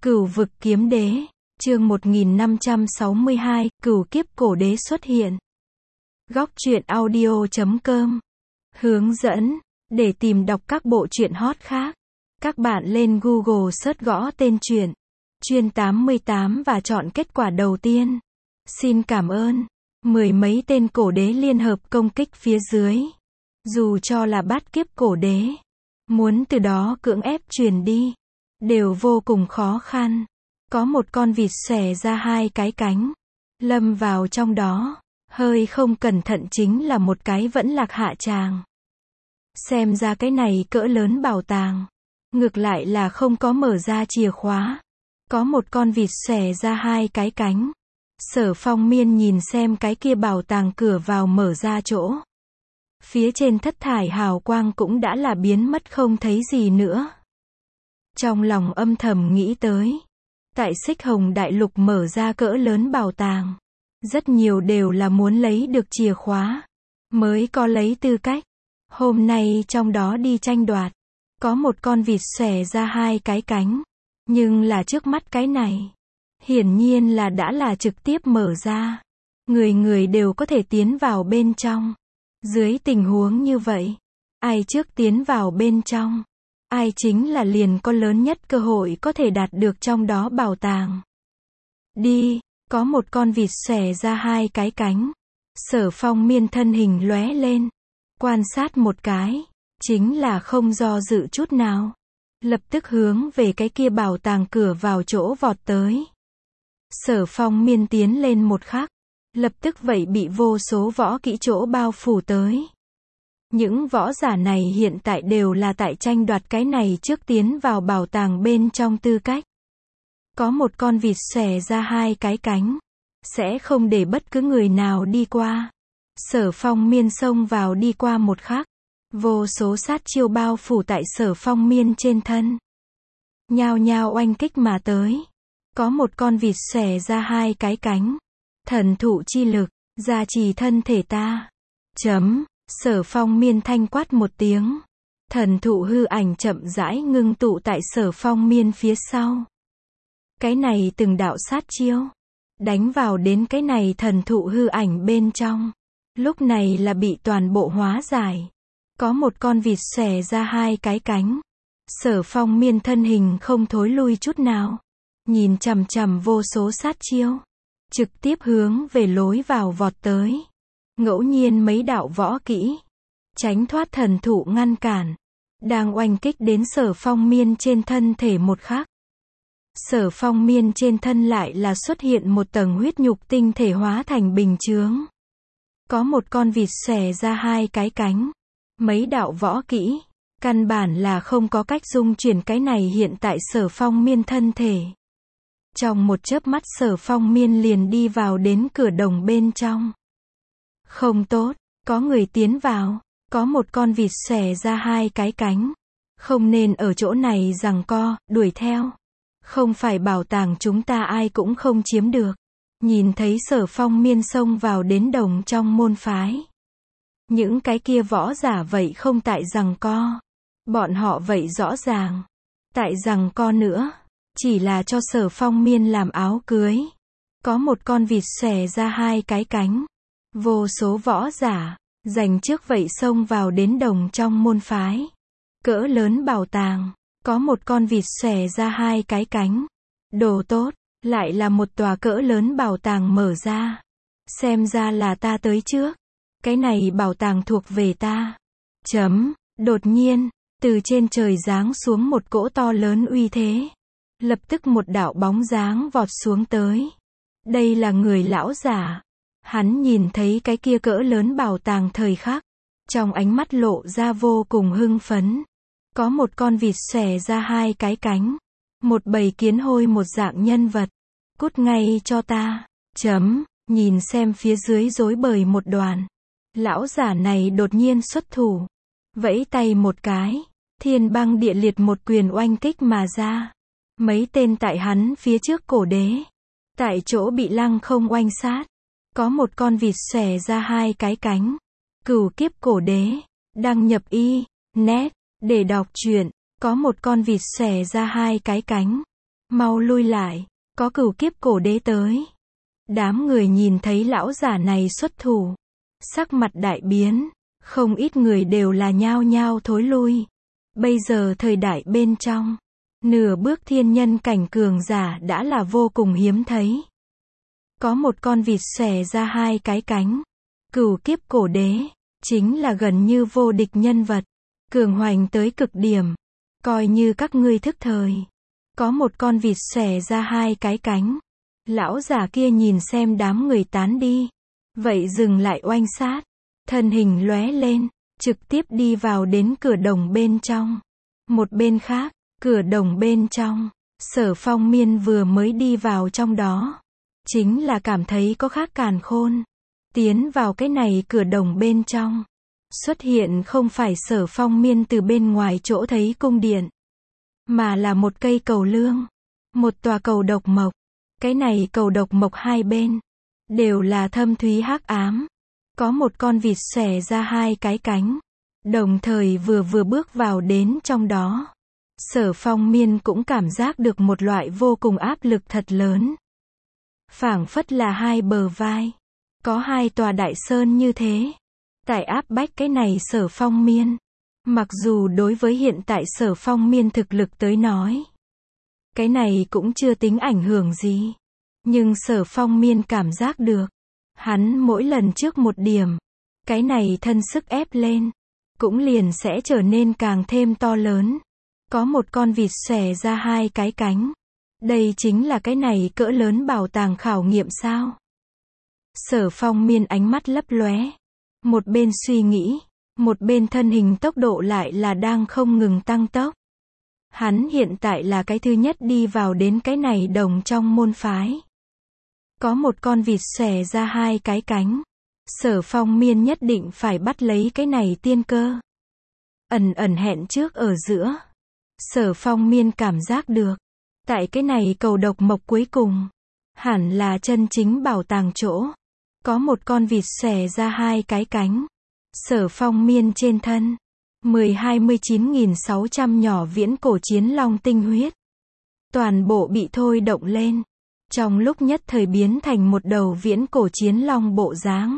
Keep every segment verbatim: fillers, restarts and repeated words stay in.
Cửu vực kiếm đế, chương một nghìn năm trăm sáu mươi hai, cửu kiếp cổ đế xuất hiện. Góc truyện audio chấm com. Hướng dẫn, để tìm đọc các bộ truyện hot khác, các bạn lên Google search gõ tên truyện, Chuyên tám mươi tám và chọn kết quả đầu tiên. Xin cảm ơn. Mười mấy tên cổ đế liên hợp công kích phía dưới. Dù cho là bát kiếp cổ đế, muốn từ đó cưỡng ép truyền đi, đều vô cùng khó khăn. Có một con vịt xòe ra hai cái cánh, lâm vào trong đó, hơi không cẩn thận chính là một cái vẫn lạc hạ tràng. Xem ra cái này cỡ lớn bảo tàng, ngược lại là không có mở ra chìa khóa. Có một con vịt xòe ra hai cái cánh. Sở Phong Miên nhìn xem cái kia bảo tàng cửa vào mở ra chỗ. Phía trên thất thải hào quang cũng đã là biến mất không thấy gì nữa. Trong lòng âm thầm nghĩ tới, tại Xích Hồng Đại Lục mở ra cỡ lớn bảo tàng, rất nhiều đều là muốn lấy được chìa khóa, mới có lấy tư cách. Hôm nay trong đó đi tranh đoạt, có một con vịt xòe ra hai cái cánh, nhưng là trước mắt cái này, hiển nhiên là đã là trực tiếp mở ra. Người người đều có thể tiến vào bên trong. Dưới tình huống như vậy, ai trước tiến vào bên trong, ai chính là liền có lớn nhất cơ hội có thể đạt được trong đó bảo tàng. Đi, có một con vịt xòe ra hai cái cánh. Sở Phong Miên thân hình lóe lên, quan sát một cái, chính là không do dự chút nào, lập tức hướng về cái kia bảo tàng cửa vào chỗ vọt tới. Sở Phong Miên tiến lên một khắc, lập tức vậy bị vô số võ kỹ chỗ bao phủ tới. Những võ giả này hiện tại đều là tại tranh đoạt cái này trước tiến vào bảo tàng bên trong tư cách. Có một con vịt xòe ra hai cái cánh, sẽ không để bất cứ người nào đi qua. Sở Phong Miên xông vào đi qua một khắc, vô số sát chiêu bao phủ tại Sở Phong Miên trên thân, nhao nhao oanh kích mà tới. Có một con vịt xòe ra hai cái cánh. Thần thụ chi lực, gia trì thân thể ta. Chấm, Sở Phong Miên thanh quát một tiếng. Thần thụ hư ảnh chậm rãi ngưng tụ tại Sở Phong Miên phía sau. Cái này từng đạo sát chiêu, đánh vào đến cái này thần thụ hư ảnh bên trong. Lúc này là bị toàn bộ hóa giải. Có một con vịt xòe ra hai cái cánh. Sở Phong Miên thân hình không thối lui chút nào. Nhìn chằm chằm vô số sát chiêu, trực tiếp hướng về lối vào vọt tới. Ngẫu nhiên mấy đạo võ kỹ, tránh thoát thần thụ ngăn cản, đang oanh kích đến Sở Phong Miên trên thân thể một khắc. Sở Phong Miên trên thân lại là xuất hiện một tầng huyết nhục tinh thể hóa thành bình chướng. Có một con vịt xòe ra hai cái cánh, mấy đạo võ kỹ, căn bản là không có cách dung chuyển cái này hiện tại Sở Phong Miên thân thể. Trong một chớp mắt Sở Phong Miên liền đi vào đến cửa đồng bên trong. Không tốt, có người tiến vào, có một con vịt xòe ra hai cái cánh. Không nên ở chỗ này giằng co, đuổi theo. Không phải bảo tàng chúng ta ai cũng không chiếm được. Nhìn thấy Sở Phong Miên xông vào đến đồng trong môn phái. Những cái kia võ giả vậy không tại giằng co. Bọn họ vậy rõ ràng. Tại giằng co nữa. Chỉ là cho Sở Phong Miên làm áo cưới. Có một con vịt xòe ra hai cái cánh. Vô số võ giả, giành trước vậy xông vào đến đồng trong môn phái. Cỡ lớn bảo tàng, có một con vịt xòe ra hai cái cánh. Đồ tốt, lại là một tòa cỡ lớn bảo tàng mở ra. Xem ra là ta tới trước. Cái này bảo tàng thuộc về ta. Chấm, đột nhiên, từ trên trời giáng xuống một cỗ to lớn uy thế. Lập tức một đạo bóng dáng vọt xuống tới. Đây là người lão giả. Hắn nhìn thấy cái kia cỡ lớn bảo tàng thời khắc, trong ánh mắt lộ ra vô cùng hưng phấn. Có một con vịt xòe ra hai cái cánh. Một bầy kiến hôi một dạng nhân vật. Cút ngay cho ta. Chấm, nhìn xem phía dưới rối bời một đoàn. Lão giả này đột nhiên xuất thủ. Vẫy tay một cái. Thiên băng địa liệt một quyền oanh kích mà ra. Mấy tên tại hắn phía trước cổ đế, tại chỗ bị lăng không oanh sát. Có một con vịt xòe ra hai cái cánh. Cửu kiếp cổ đế, đăng nhập y, net, để đọc truyện. Có một con vịt xòe ra hai cái cánh. Mau lui lại, có cửu kiếp cổ đế tới. Đám người nhìn thấy lão giả này xuất thủ, sắc mặt đại biến, không ít người đều là nhao nhao thối lui. Bây giờ thời đại bên trong, nửa bước thiên nhân cảnh cường giả đã là vô cùng hiếm thấy. Có một con vịt xòe ra hai cái cánh, cửu kiếp cổ đế, chính là gần như vô địch nhân vật, cường hoành tới cực điểm, coi như các ngươi thức thời. Có một con vịt xòe ra hai cái cánh, lão giả kia nhìn xem đám người tán đi, vậy dừng lại oanh sát, thân hình lóe lên, trực tiếp đi vào đến cửa đồng bên trong. Một bên khác, cửa đồng bên trong, Sở Phong Miên vừa mới đi vào trong đó, chính là cảm thấy có khác càn khôn. Tiến vào cái này cửa đồng bên trong, xuất hiện không phải Sở Phong Miên từ bên ngoài chỗ thấy cung điện, mà là một cây cầu lương, một tòa cầu độc mộc. Cái này cầu độc mộc hai bên đều là thâm thúy hắc ám. Có một con vịt xòe ra hai cái cánh, đồng thời vừa vừa bước vào đến trong đó. Sở Phong Miên cũng cảm giác được một loại vô cùng áp lực thật lớn. Phảng phất là hai bờ vai, có hai tòa đại sơn như thế, tại áp bách cái này Sở Phong Miên. Mặc dù đối với hiện tại Sở Phong Miên thực lực tới nói, cái này cũng chưa tính ảnh hưởng gì. Nhưng Sở Phong Miên cảm giác được, hắn mỗi lần trước một điểm, cái này thân sức ép lên, cũng liền sẽ trở nên càng thêm to lớn. Có một con vịt xòe ra hai cái cánh. Đây chính là cái này cỡ lớn bảo tàng khảo nghiệm sao? Sở Phong Miên ánh mắt lấp lóe, một bên suy nghĩ, một bên thân hình tốc độ lại là đang không ngừng tăng tốc. Hắn hiện tại là cái thứ nhất đi vào đến cái này đồng trong môn phái. Có một con vịt xòe ra hai cái cánh. Sở Phong Miên nhất định phải bắt lấy cái này tiên cơ. Ẩn ẩn hẹn trước ở giữa. Sở Phong Miên cảm giác được, tại cái này cầu độc mộc cuối cùng, hẳn là chân chính bảo tàng chỗ. Có một con vịt xòe ra hai cái cánh. Sở Phong Miên trên thân, mười hai mươi chín nghìn sáu trăm nhỏ viễn cổ chiến long tinh huyết. Toàn bộ bị thôi động lên. Trong lúc nhất thời biến thành một đầu viễn cổ chiến long bộ dáng.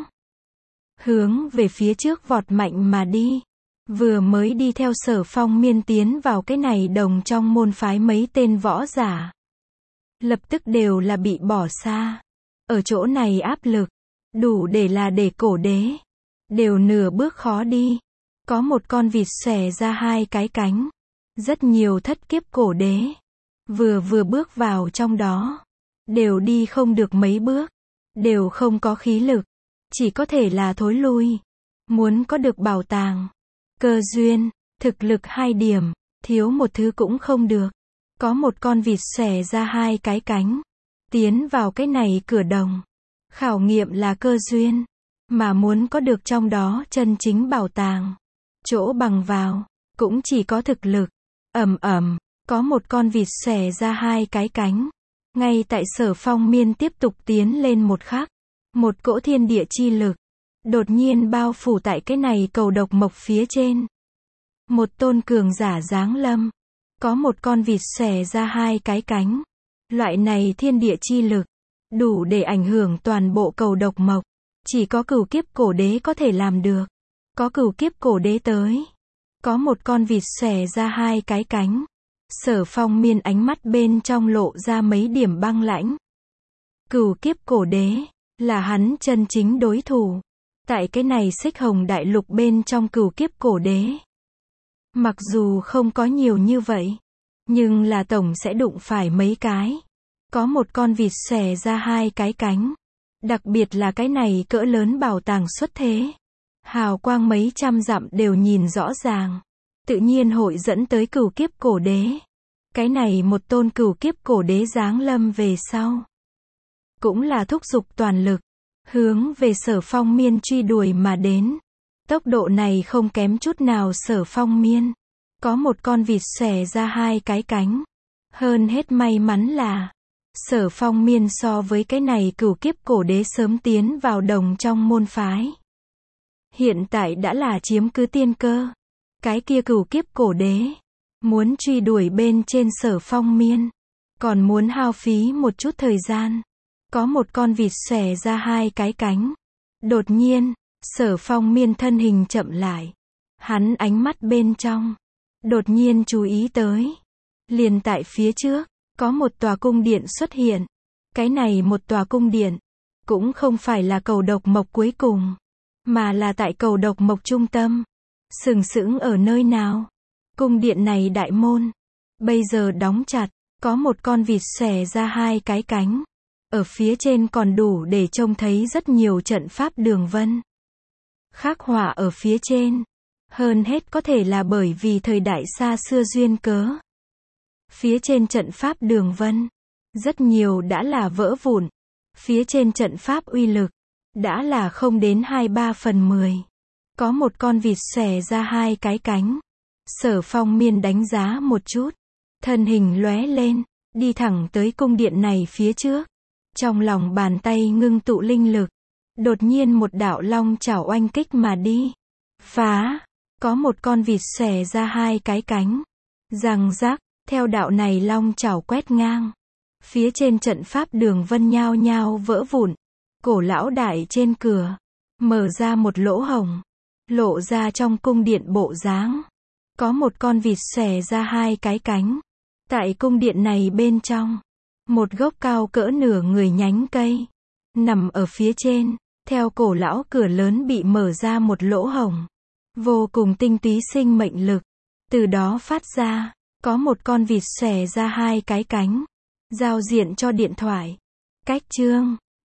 Hướng về phía trước vọt mạnh mà đi. Vừa mới đi theo Sở Phong Miên tiến vào cái này đồng trong môn phái mấy tên võ giả. Lập tức đều là bị bỏ xa. Ở chỗ này áp lực, đủ để là để cổ đế. Đều nửa bước khó đi. Có một con vịt xòe ra hai cái cánh. Rất nhiều thất kiếp cổ đế. Vừa vừa bước vào trong đó. Đều đi không được mấy bước. Đều không có khí lực. Chỉ có thể là thối lui. Muốn có được bảo tàng, cơ duyên, thực lực hai điểm, thiếu một thứ cũng không được. Có một con vịt xòe ra hai cái cánh. Tiến vào cái này cửa đồng. Khảo nghiệm là cơ duyên. Mà muốn có được trong đó chân chính bảo tàng. Chỗ bằng vào, cũng chỉ có thực lực. Ầm ầm, có một con vịt xòe ra hai cái cánh. Ngay tại Sở Phong Miên tiếp tục tiến lên một khắc. Một cỗ thiên địa chi lực. Đột nhiên bao phủ tại cái này cầu độc mộc phía trên. Một tôn cường giả giáng lâm. Có một con vịt xòe ra hai cái cánh. Loại này thiên địa chi lực. Đủ để ảnh hưởng toàn bộ cầu độc mộc. Chỉ có cửu kiếp cổ đế có thể làm được. Có cửu kiếp cổ đế tới. Có một con vịt xòe ra hai cái cánh. Sở Phong Miên ánh mắt bên trong lộ ra mấy điểm băng lãnh. Cửu kiếp cổ đế là hắn chân chính đối thủ. Tại cái này Xích Hồng Đại Lục bên trong cửu kiếp cổ đế. Mặc dù không có nhiều như vậy, nhưng là tổng sẽ đụng phải mấy cái. Có một con vịt xòe ra hai cái cánh. Đặc biệt là cái này cỡ lớn bảo tàng xuất thế. Hào quang mấy trăm dặm đều nhìn rõ ràng. Tự nhiên hội dẫn tới cửu kiếp cổ đế. Cái này một tôn cửu kiếp cổ đế giáng lâm về sau. Cũng là thúc giục toàn lực. Hướng về Sở Phong Miên truy đuổi mà đến. Tốc độ này không kém chút nào Sở Phong Miên. Có một con vịt xòe ra hai cái cánh. Hơn hết may mắn là Sở Phong Miên so với cái này cửu kiếp cổ đế sớm tiến vào đồng trong môn phái. Hiện tại đã là chiếm cứ tiên cơ. Cái kia cửu kiếp cổ đế muốn truy đuổi bên trên Sở Phong Miên. còn muốn hao phí một chút thời gian. Có một con vịt xòe ra hai cái cánh. Đột nhiên, Sở Phong Miên thân hình chậm lại. Hắn ánh mắt bên trong. Đột nhiên chú ý tới. Liền tại phía trước, có một tòa cung điện xuất hiện. Cái này một tòa cung điện, cũng không phải là cầu độc mộc cuối cùng, mà là tại cầu độc mộc trung tâm. Sừng sững ở nơi nào? Cung điện này đại môn, bây giờ đóng chặt, có một con vịt xòe ra hai cái cánh. Ở phía trên còn đủ để trông thấy rất nhiều trận pháp đường vân. Khắc họa ở phía trên. Hơn hết có thể là bởi vì thời đại xa xưa duyên cớ. Phía trên trận pháp đường vân, rất nhiều đã là vỡ vụn. Phía trên trận pháp uy lực, đã là không đến hai ba phần mười. Có một con vịt xòe ra hai cái cánh. Sở Phong Miên đánh giá một chút. Thân hình lóe lên, đi thẳng tới cung điện này phía trước. Trong lòng bàn tay ngưng tụ linh lực. Đột nhiên một đạo long chảo oanh kích mà đi. Phá! Có một con vịt xòe ra hai cái cánh. Răng rắc, theo đạo này long chảo quét ngang. Phía trên trận pháp đường vân nhao nhao vỡ vụn. Cổ lão đại trên cửa. Mở ra một lỗ hổng. Lộ ra trong cung điện bộ dáng. Có một con vịt xòe ra hai cái cánh. Tại cung điện này bên trong. Một gốc cao cỡ nửa người nhánh cây. Nằm ở phía trên. Theo cổ lão cửa lớn bị mở ra một lỗ hổng. Vô cùng tinh túy sinh mệnh lực. Từ đó phát ra. Có một con vịt xòe ra hai cái cánh. Giao diện cho điện thoại. Cách chương.